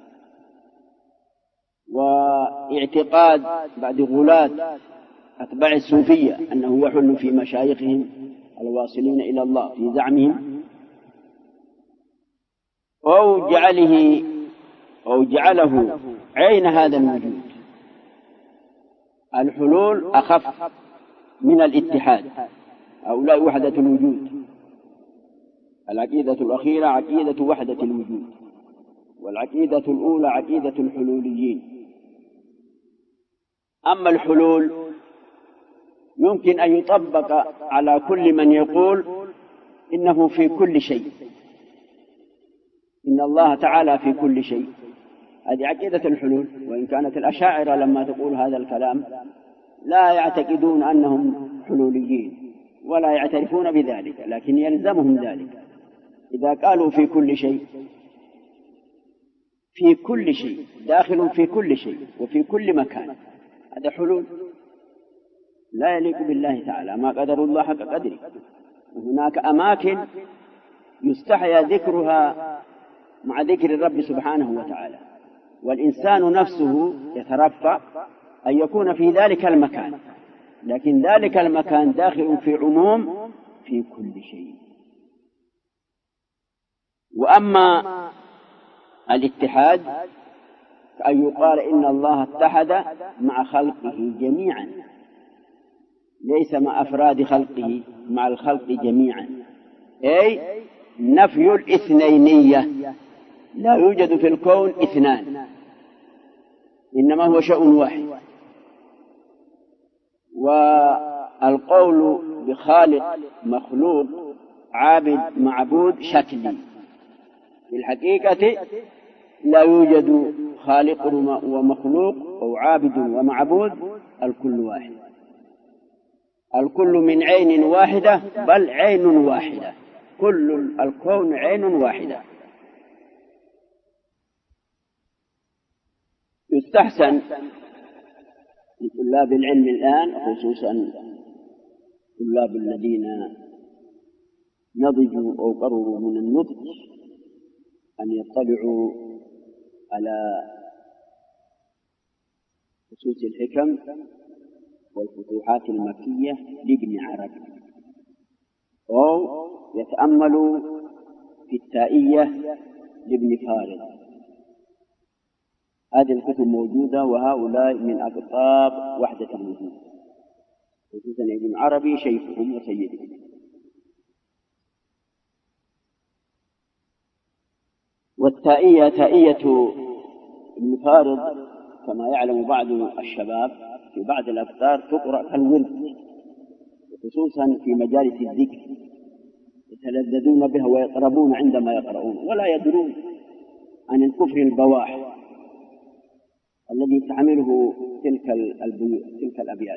واعتقاد بعض غلاة أتباع الصوفية أنه يحل في مشايخهم الواصلين إلى الله في زعمهم، أو جعله عين هذا الوجود. الحلول أخف من الاتحاد، هؤلاء وحدة الوجود. العقيدة الأخيرة عقيدة وحدة الوجود، والعقيدة الأولى عقيدة الحلوليين. أما الحلول يمكن أن يطبق على كل من يقول إنه في كل شيء، إن الله تعالى في كل شيء، هذه عقيدة الحلول. وإن كانت الأشاعرة لما تقول هذا الكلام لا يعتقدون أنهم حلوليين ولا يعترفون بذلك، لكن يلزمهم ذلك. إذا قالوا في كل شيء، في كل شيء، داخل في كل شيء وفي كل مكان، هذا حلول لا يليق بالله تعالى، ما قدر الله حق قدره. وهناك أماكن يستحيا ذكرها مع ذكر الرب سبحانه وتعالى، والإنسان نفسه يترفع أن يكون في ذلك المكان، لكن ذلك المكان داخل في عموم في كل شيء. وأما الاتحاد فأن يقال إن الله اتحد مع خلقه جميعا، ليس مع أفراد خلقه، مع الخلق جميعا، أي نفي الاثنينية، لا يوجد في الكون اثنان، إنما هو شيء واحد. والقول بخالق مخلوق عابد معبود شكلي، في الحقيقة لا يوجد خالق ومخلوق أو عابد ومعبود، الكل واحد، الكل من عين واحدة، بل عين واحدة، كل الكون عين واحدة. يستحسن لطلاب العلم الآن، خصوصا طلاب الذين نضجوا أو قربوا من النضج، أن يطلعوا على خصوص الحكم والفتوحات المكية لابن عربي، أو يتأملوا في التائية لابن فارض. هذه الكتب موجودة، وهؤلاء من أقطاب وحدة الوجود، خصوصا ابن عربي شيخهم وسيدهم. والتائية تائية ابن فارض كما يعلم بعض الشباب في بعض الأقطار تقرأ كالورد، خصوصا في مجالس الذكر، يتلذذون بها ويقربون عندما يقرؤون، ولا يدرون عن الكفر البواح الذي تحمله تلك الأبيات.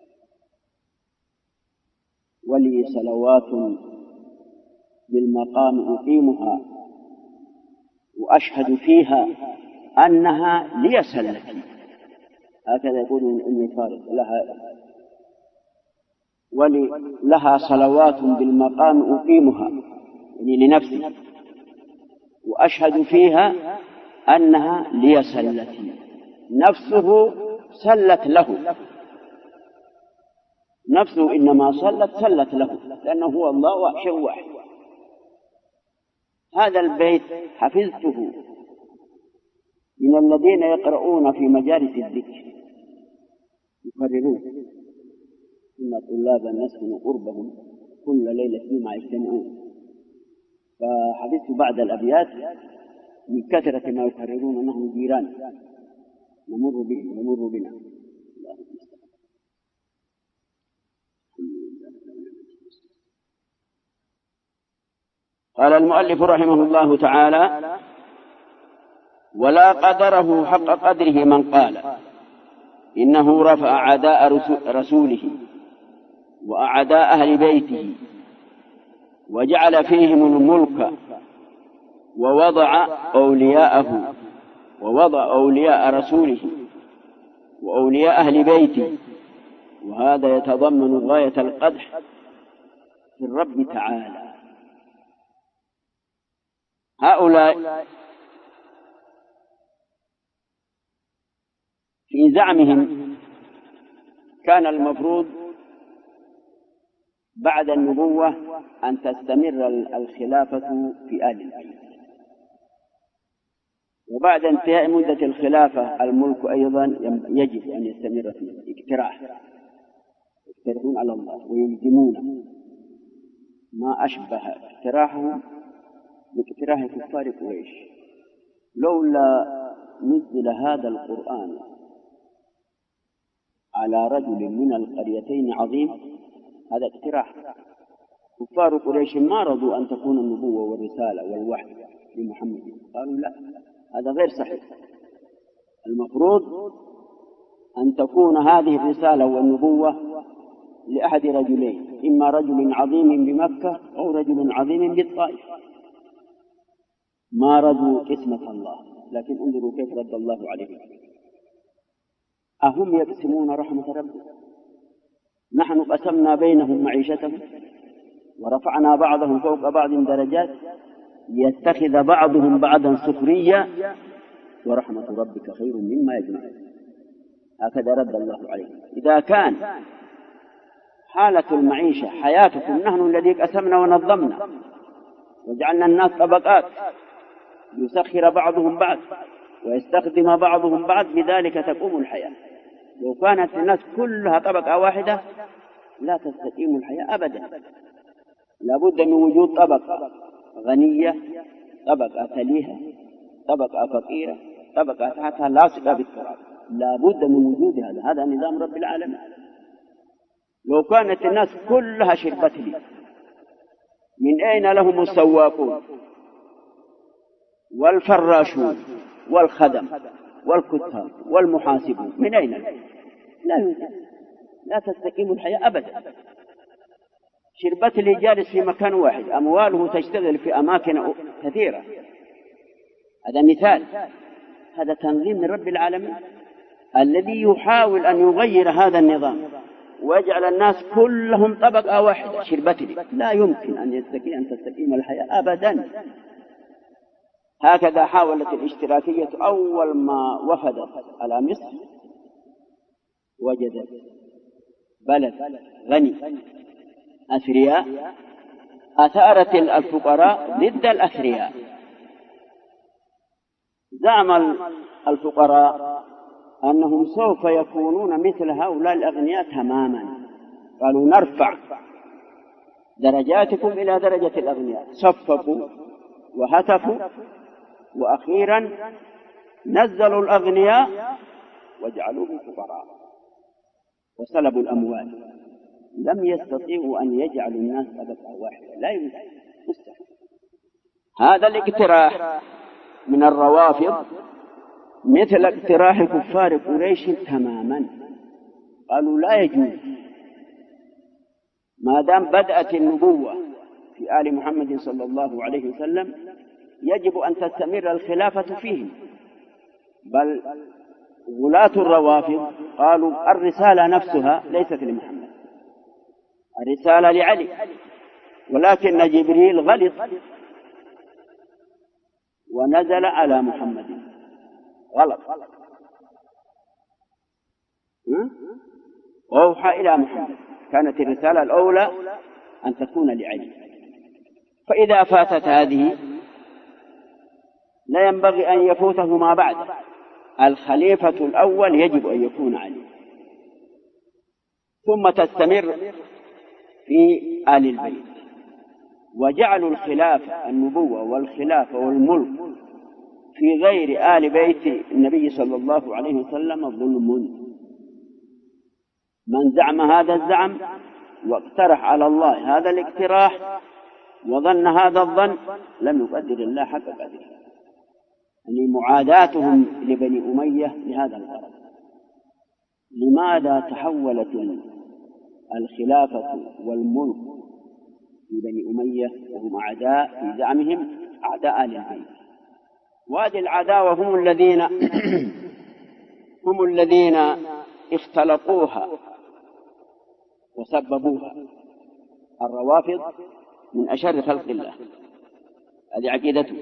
ولي صلوات بالمقام أقيمها وأشهد فيها أنها لي سلتي، هكذا يقولون أم فارس ولها صلوات بالمقام أقيمها يعني لنفسي وأشهد فيها أنها لي سلتي. نفسه سلت له، نفسه إنما سلت له، لأنه هو الله شيء واحد. هذا البيت حفظته من الذين يقرؤون في مجالس الذكر يقررون إن طلابا نسكن قربهم كل ليلة فيما يجتمعون. فحفظت بعض الأبيات من كثرة ما يقررون نحن جيران نمر بنا. قال المؤلف رحمه الله تعالى: ولا قدره حق قدره من قال إنه رفع أعداء رسوله وأعداء أهل بيته وجعل فيهم الملك ووضع أولياء رسوله وأولياء أهل بيته، وهذا يتضمن غاية القدح في الرب تعالى. هؤلاء في زعمهم كان المفروض بعد النبوة أن تستمر الخلافة في آل البيت، وبعد انتهاء مدة الخلافة الملك أيضا يجب أن يستمر فيه. يقترحون على الله ويلزمون ما أشبه اقتراحهم باقتراح كفار قريش. لولا نزل هذا القرآن على رجل من القريتين عظيم، هذا اقتراح. كفار قريش ما رضوا أن تكون النبوة والرسالة والوحي لمحمد، قالوا لا، هذا غير صحيح. المفروض أن تكون هذه الرسالة والنبوة لأحد رجلين، إما رجل عظيم بمكة أو رجل عظيم بالطائف. ما رضوا قسمة الله، لكن انظروا كيف رد الله عليهم. أهم يقسمون رحمة ربك؟ نحن قسمنا بينهم معيشتهم ورفعنا بعضهم فوق بعض درجات ليتخذ بعضهم بعضا سخريا ورحمة ربك خير مما يجمعون. هكذا رد الله عليهم. إذا كان حالة المعيشة حياتكم نحن الذي قسمنا ونظمنا وجعلنا الناس طبقات يسخر بعضهم بعض ويستخدم بعضهم بعض، بذلك تقوم الحياة. لو كانت الناس كلها طبقة واحدة لا تستقيم الحياة أبدا. لابد من وجود طبقة غنية، طبقة تليها، طبقة فقيرة، طبقة تحتها لاصقة بالتراب. لابد من وجود هذا نظام رب العالمين. لو كانت الناس كلها شربت لي، من أين لهم السواقون والفراشون والخدم والكتاب والمحاسبون؟ من أين لهم؟ لا يوجد. لا تستقيم الحياة أبدا. شربت لي جالس في مكان واحد، أمواله تشتغل في أماكن كثيرة. هذا مثال، هذا تنظيم من رب العالمين الذي يحاول أن يغير هذا النظام ويجعل الناس كلهم طبقة واحدة شربت لي. لا يمكن أن تستقيم الحياة أبدا. هكذا حاولت الاشتراكية أول ما وفدت على مصر، وجدت بلد غني أثرياء أثارت الفقراء ضد الأثرياء. زعم الفقراء أنهم سوف يكونون مثل هؤلاء الأغنياء تماما. قالوا نرفع درجاتكم إلى درجة الأغنياء. صفقوا وهتفوا، وأخيرا نزلوا الأغنياء وجعلوهم فقراء وسلبوا الأموال. لم يستطيعوا أن يجعلوا الناس طبقة واحدة، لا يمكن، مستحيل. هذا الاقتراح من الروافض مثل اقتراح كفار قريش تماما. قالوا لا يجوز، ما دام بدأت النبوة في آل محمد صلى الله عليه وسلم يجب أن تستمر الخلافة فيهم. بل غلاة الروافض قالوا الرسالة نفسها ليست لمحمد، الرسالة لعلي، ولكن جبريل غلط ونزل على محمد، غلط، وأوحى إلى محمد. كانت الرسالة الأولى أن تكون لعلي، فإذا فاتت هذه لا ينبغي أن يفوته ما بعد. الخليفة الأول يجب أن يكون علي، ثم تستمر في آل البيت. وجعلوا الخلافة النبوة والخلافة والملك في غير آل بيت النبي صلى الله عليه وسلم ظلم. من زعم هذا الزعم واقترح على الله هذا الاقتراح وظن هذا الظن لم يقدر الله حق قدره، يعني معاداتهم لبني أمية لهذا الغرض. لماذا تحولت الخلافة والملك في بني أمية وهم أعداء في زعمهم أعداء آل البيت؟ وهذه العداوة هم الذين اختلقوها وسببوها. الروافض من أشر خلق الله، هذه عقيدته،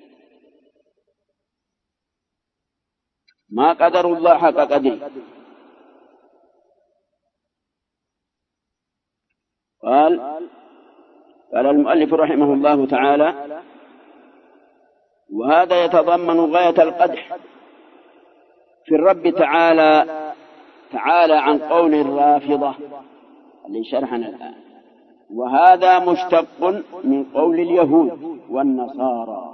ما قدروا الله حق قدره. قال المؤلف رحمه الله تعالى: وهذا يتضمن غاية القدح في الرب تعالى عن قول الرافضة اللي شرحنا الآن. وهذا مشتق من قول اليهود والنصارى.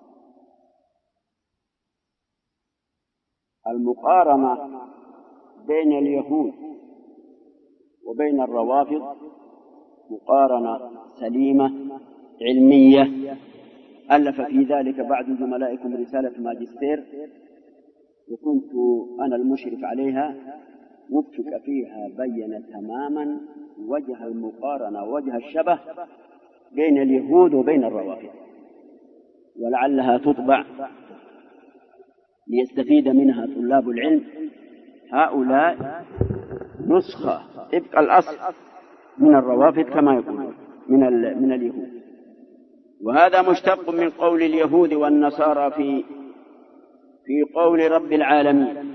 المقارنة بين اليهود وبين الروافض مقارنة سليمة علمية. ألف في ذلك بعض زملائكم رسالة ماجستير، وكنت أنا المشرف عليها، وفق فيها بين تماما وجه المقارنة وجه الشبه بين اليهود وبين الروافض، ولعلها تطبع ليستفيد منها طلاب العلم. هؤلاء نسخة طبق الأصل من الروافض كما يقولون من اليهود. وهذا مشتق من قول اليهود والنصارى في قول رب العالمين،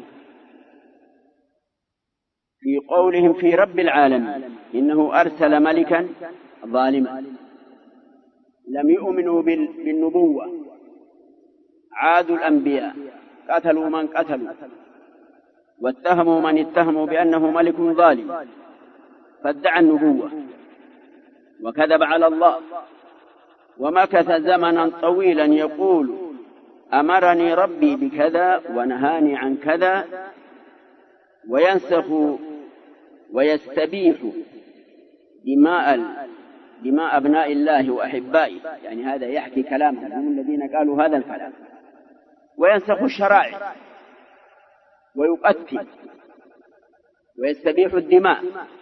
في قولهم في رب العالمين إنه أرسل ملكا ظالما. لم يؤمنوا بالنبوة، عادوا الأنبياء، قتلوا من قتلوا، واتهموا من اتهموا بأنه ملك ظالم، فادعى النبوة وكذب على الله، ومكث زمنا طويلا يقول أمرني ربي بكذا ونهاني عن كذا، وينسخ ويستبيح دماء أبناء الله وأحبائه. يعني هذا يحكي كلامهم، هم الذين قالوا هذا الكلام. وينسخ الشرائع ويقتل ويستبيح الدماء.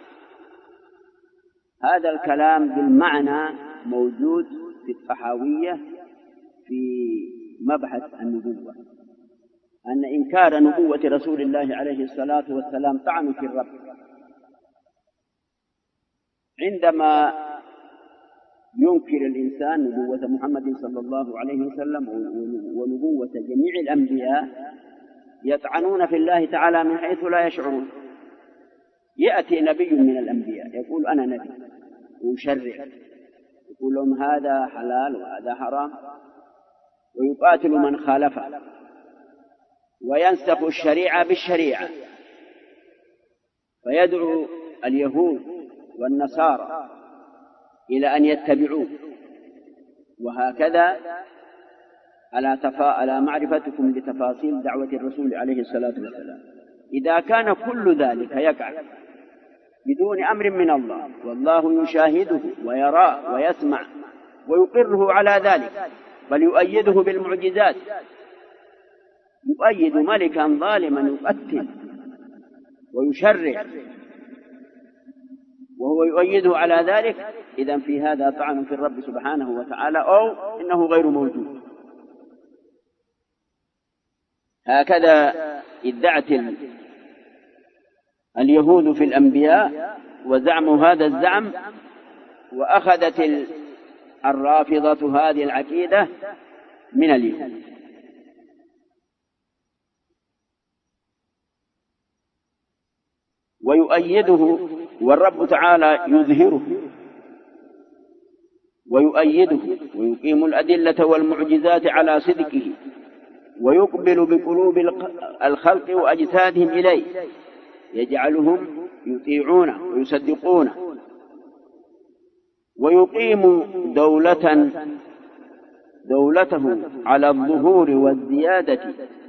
هذا الكلام بالمعنى موجود في الطحاوية في مبحث النبوة، أن إنكار نبوة رسول الله عليه الصلاة والسلام طعن في الرب. عندما ينكر الإنسان نبوة محمد صلى الله عليه وسلم ونبوة جميع الأنبياء يطعنون في الله تعالى من حيث لا يشعرون. يأتي نبي من الأنبياء يقول أنا نبي ويشرع، يقول لهم هذا حلال وهذا حرام، ويقاتل من خالفه، وينسخ الشريعة بالشريعة، فيدعو اليهود والنصارى إلى أن يتبعوه. وهكذا على معرفتكم لتفاصيل دعوة الرسول عليه الصلاة والسلام. إذا كان كل ذلك يقع بدون أمر من الله، والله يشاهده ويراه ويسمع ويقره على ذلك، بل يؤيده بالمعجزات، يؤيد ملكا ظالما يقتل ويشرع وهو يؤيده على ذلك، إذن في هذا طعن في الرب سبحانه وتعالى، أو إنه غير موجود. هكذا ادعت اليهود في الأنبياء وزعموا هذا الزعم، وأخذت الرافضة هذه العقيدة من اليهود. ويؤيده، والرب تعالى يظهره ويؤيده ويقيم الأدلة والمعجزات على صدقه، ويقبل بقلوب الخلق وأجسادهم إليه، يجعلهم يطيعونه ويصدقونه، ويقيم دولته على الظهور والزيادة،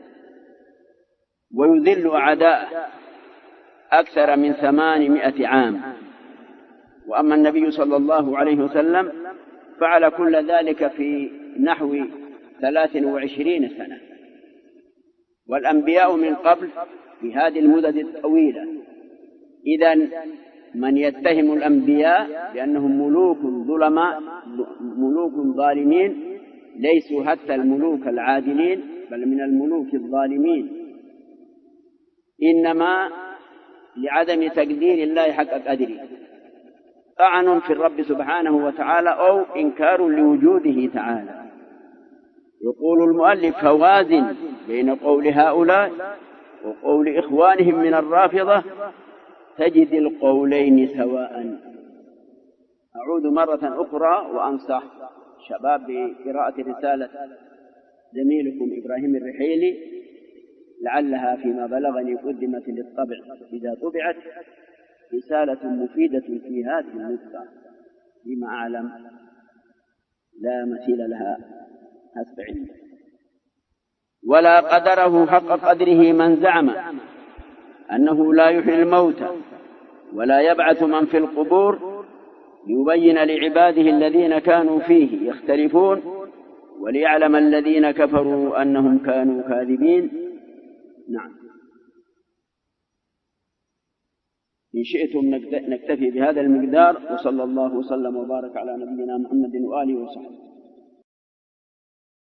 ويذل أعداءه أكثر من 800 عام. وأما النبي صلى الله عليه وسلم فعل كل ذلك في نحو 23 سنة، والأنبياء من قبل في هذه المدد الطويلة. إذن من يتهم الأنبياء بأنهم ملوك ظلماء، ملوك ظالمين، ليسوا حتى الملوك العادلين، بل من الملوك الظالمين، إنما لعدم تقدير الله حق قدره، طعن في الرب سبحانه وتعالى أو إنكار لوجوده تعالى. يقول المؤلف: فوازن بين قول هؤلاء وقول إخوانهم من الرافضة تجد القولين سواء. أعود مرة أخرى وأنصح شباب بقراءة رسالة زميلكم إبراهيم الرحيلي، لعلها فيما بلغني قدمت للطبع إذا طبعت، رسالة مفيدة في هذه النقطة فيما أعلم لا مثيل لها حسب علمي. ولا قدره حق قدره من زعم أنه لا يحيي الموتى ولا يبعث من في القبور، ليبين لعباده الذين كانوا فيه يختلفون، وليعلم الذين كفروا أنهم كانوا كاذبين. نعم، إن شئتم نكتفي بهذا المقدار، وصلى الله وسلم وبارك على نبينا محمد وآله وصحبه.